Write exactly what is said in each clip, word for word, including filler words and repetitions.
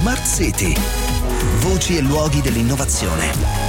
Smart City. Voci e luoghi dell'innovazione.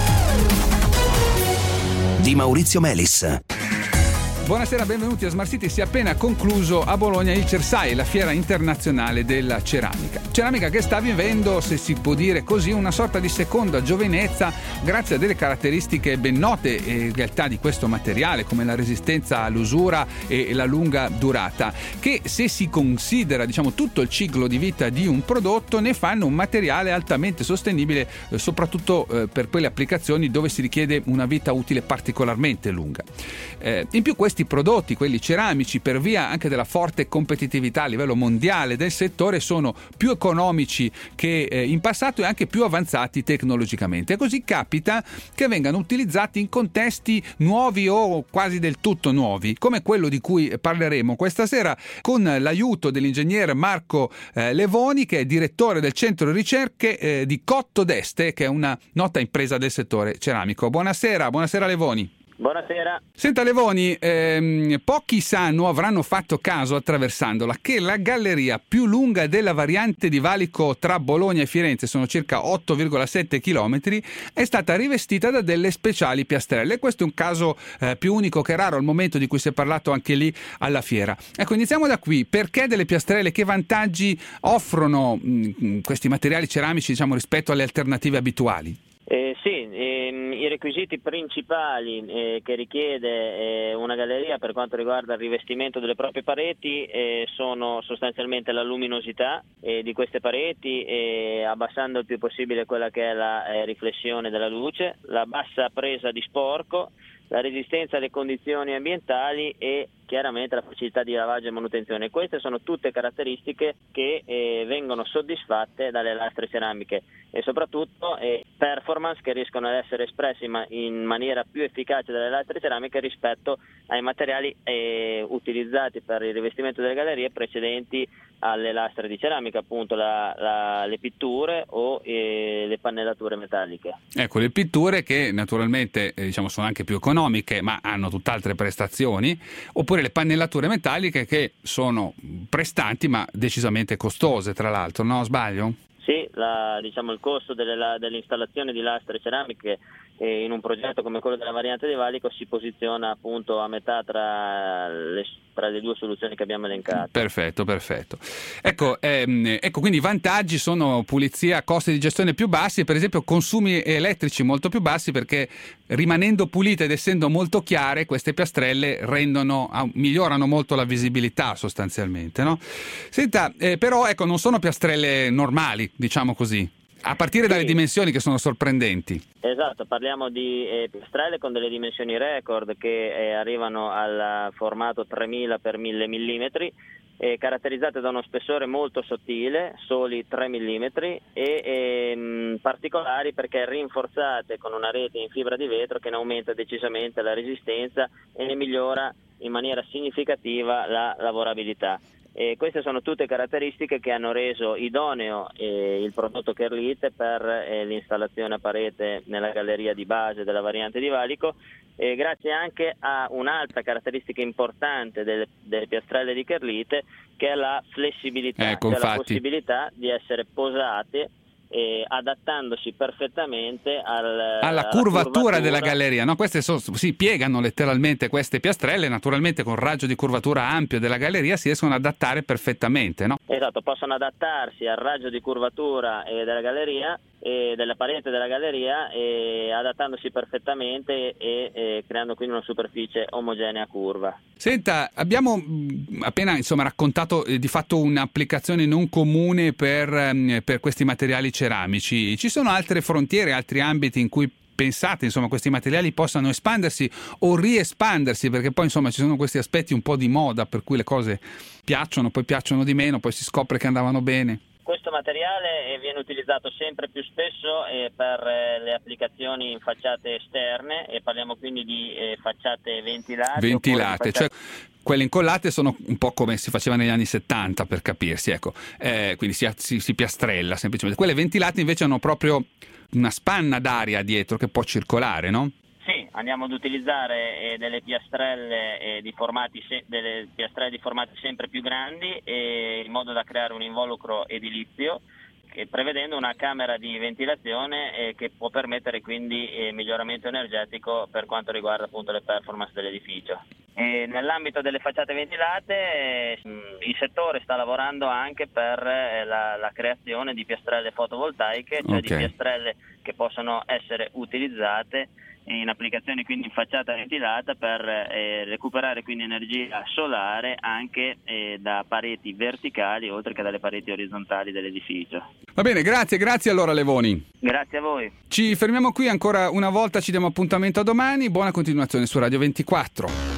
Di Maurizio Melis. Buonasera, benvenuti a Smart City. Si è appena concluso a Bologna il CERSAI, la fiera internazionale della ceramica. Ceramica che sta vivendo, se si può dire così, una sorta di seconda giovinezza grazie a delle caratteristiche ben note in realtà di questo materiale, come la resistenza all'usura e la lunga durata, che se si considera diciamo tutto il ciclo di vita di un prodotto ne fanno un materiale altamente sostenibile, eh, soprattutto eh, per quelle applicazioni dove si richiede una vita utile particolarmente lunga. Eh, in più questi prodotti, quelli ceramici, per via anche della forte competitività a livello mondiale del settore, sono più economici che eh, in passato e anche più avanzati tecnologicamente. E così capita che vengano utilizzati in contesti nuovi o quasi del tutto nuovi, come quello di cui parleremo questa sera con l'aiuto dell'ingegner Marco eh, Levoni, che è direttore del centro ricerche eh, di Cotto d'Este, che è una nota impresa del settore ceramico. Buonasera, buonasera Levoni. Buonasera. Senta Levoni, ehm, pochi sanno, avranno fatto caso attraversandola, che la galleria più lunga della variante di valico tra Bologna e Firenze, sono circa otto virgola sette chilometri, è stata rivestita da delle speciali piastrelle. Questo è un caso eh, più unico che raro al momento di cui si è parlato anche lì alla fiera. Ecco, iniziamo da qui. Perché delle piastrelle? Che vantaggi offrono mh, questi materiali ceramici, diciamo, rispetto alle alternative abituali? Eh, sì, ehm, i requisiti principali eh, che richiede eh, una galleria per quanto riguarda il rivestimento delle proprie pareti eh, sono sostanzialmente la luminosità eh, di queste pareti, eh, abbassando il più possibile quella che è la eh, riflessione della luce, la bassa presa di sporco, la resistenza alle condizioni ambientali e chiaramente la facilità di lavaggio e manutenzione. Queste sono tutte caratteristiche che eh, vengono soddisfatte dalle lastre ceramiche e soprattutto eh, performance che riescono ad essere espressi ma in maniera più efficace dalle lastre ceramiche rispetto ai materiali eh, utilizzati per il rivestimento delle gallerie precedenti alle lastre di ceramica, appunto la, la, le pitture o eh, le pannellature metalliche. Ecco, le pitture che naturalmente eh, diciamo sono anche più economiche ma hanno tutt'altre prestazioni, oppure le pannellature metalliche che sono prestanti ma decisamente costose, tra l'altro, no? Sbaglio? Sì, la, diciamo il costo delle, la, dell'installazione di lastre ceramiche eh, in un progetto come quello della variante di valico si posiziona appunto a metà tra le, tra le due soluzioni che abbiamo elencato. Perfetto, perfetto. Ecco, ehm, ecco, quindi i vantaggi sono pulizia, costi di gestione più bassi, per esempio consumi elettrici molto più bassi, perché rimanendo pulite ed essendo molto chiare queste piastrelle rendono, migliorano molto la visibilità sostanzialmente, no? Senta, eh, però ecco, non sono piastrelle normali, diciamo così, a partire dalle sì. dimensioni che sono sorprendenti. Esatto, parliamo di eh, piastrelle con delle dimensioni record che eh, arrivano al formato tremila per mille millimetri, eh, caratterizzate da uno spessore molto sottile, soli tre millimetri, e ehm, particolari perché rinforzate con una rete in fibra di vetro che ne aumenta decisamente la resistenza e ne migliora in maniera significativa la lavorabilità. E queste sono tutte caratteristiche che hanno reso idoneo eh, il prodotto Kerlite per eh, l'installazione a parete nella galleria di base della variante di valico, eh, grazie anche a un'altra caratteristica importante delle, delle piastrelle di Kerlite, che è la flessibilità, ecco, cioè infatti. la possibilità di essere posate Eh, adattandosi perfettamente al, alla curvatura, curvatura della galleria, no? Queste so, si piegano letteralmente queste piastrelle, naturalmente con raggio di curvatura ampio della galleria si riescono ad adattare perfettamente, no? Esatto, possono adattarsi al raggio di curvatura eh, della galleria e della parete della galleria, e adattandosi perfettamente e, e creando quindi una superficie omogenea curva. Senta, abbiamo appena insomma raccontato eh, di fatto un'applicazione non comune per, eh, per questi materiali ceramici. Ci sono altre frontiere, altri ambiti in cui pensate insomma questi materiali possano espandersi o riespandersi, perché poi insomma ci sono questi aspetti un po' di moda per cui le cose piacciono, poi piacciono di meno, poi si scopre che andavano bene? Questo materiale viene utilizzato sempre più spesso eh, per eh, le applicazioni in facciate esterne, e parliamo quindi di eh, facciate ventilate. Ventilate, facciate... cioè quelle incollate sono un po' come si faceva negli anni settanta, per capirsi, ecco, eh, quindi si, si, si piastrella semplicemente. Quelle ventilate invece hanno proprio una spanna d'aria dietro che può circolare, no? Sì, andiamo ad utilizzare eh, delle piastrelle eh, di formati se- delle piastrelle di formati sempre più grandi, eh, in modo da creare un involucro edilizio eh, prevedendo una camera di ventilazione eh, che può permettere quindi eh, miglioramento energetico per quanto riguarda appunto le performance dell'edificio. E nell'ambito delle facciate ventilate eh, il settore sta lavorando anche per eh, la, la creazione di piastrelle fotovoltaiche, cioè okay. di piastrelle che possono essere utilizzate in applicazioni quindi in facciata ventilata per eh, recuperare quindi energia solare anche eh, da pareti verticali oltre che dalle pareti orizzontali dell'edificio. Va bene, grazie, grazie allora Levoni. Grazie a voi. Ci fermiamo qui ancora una volta, ci diamo appuntamento a domani, buona continuazione su Radio ventiquattro.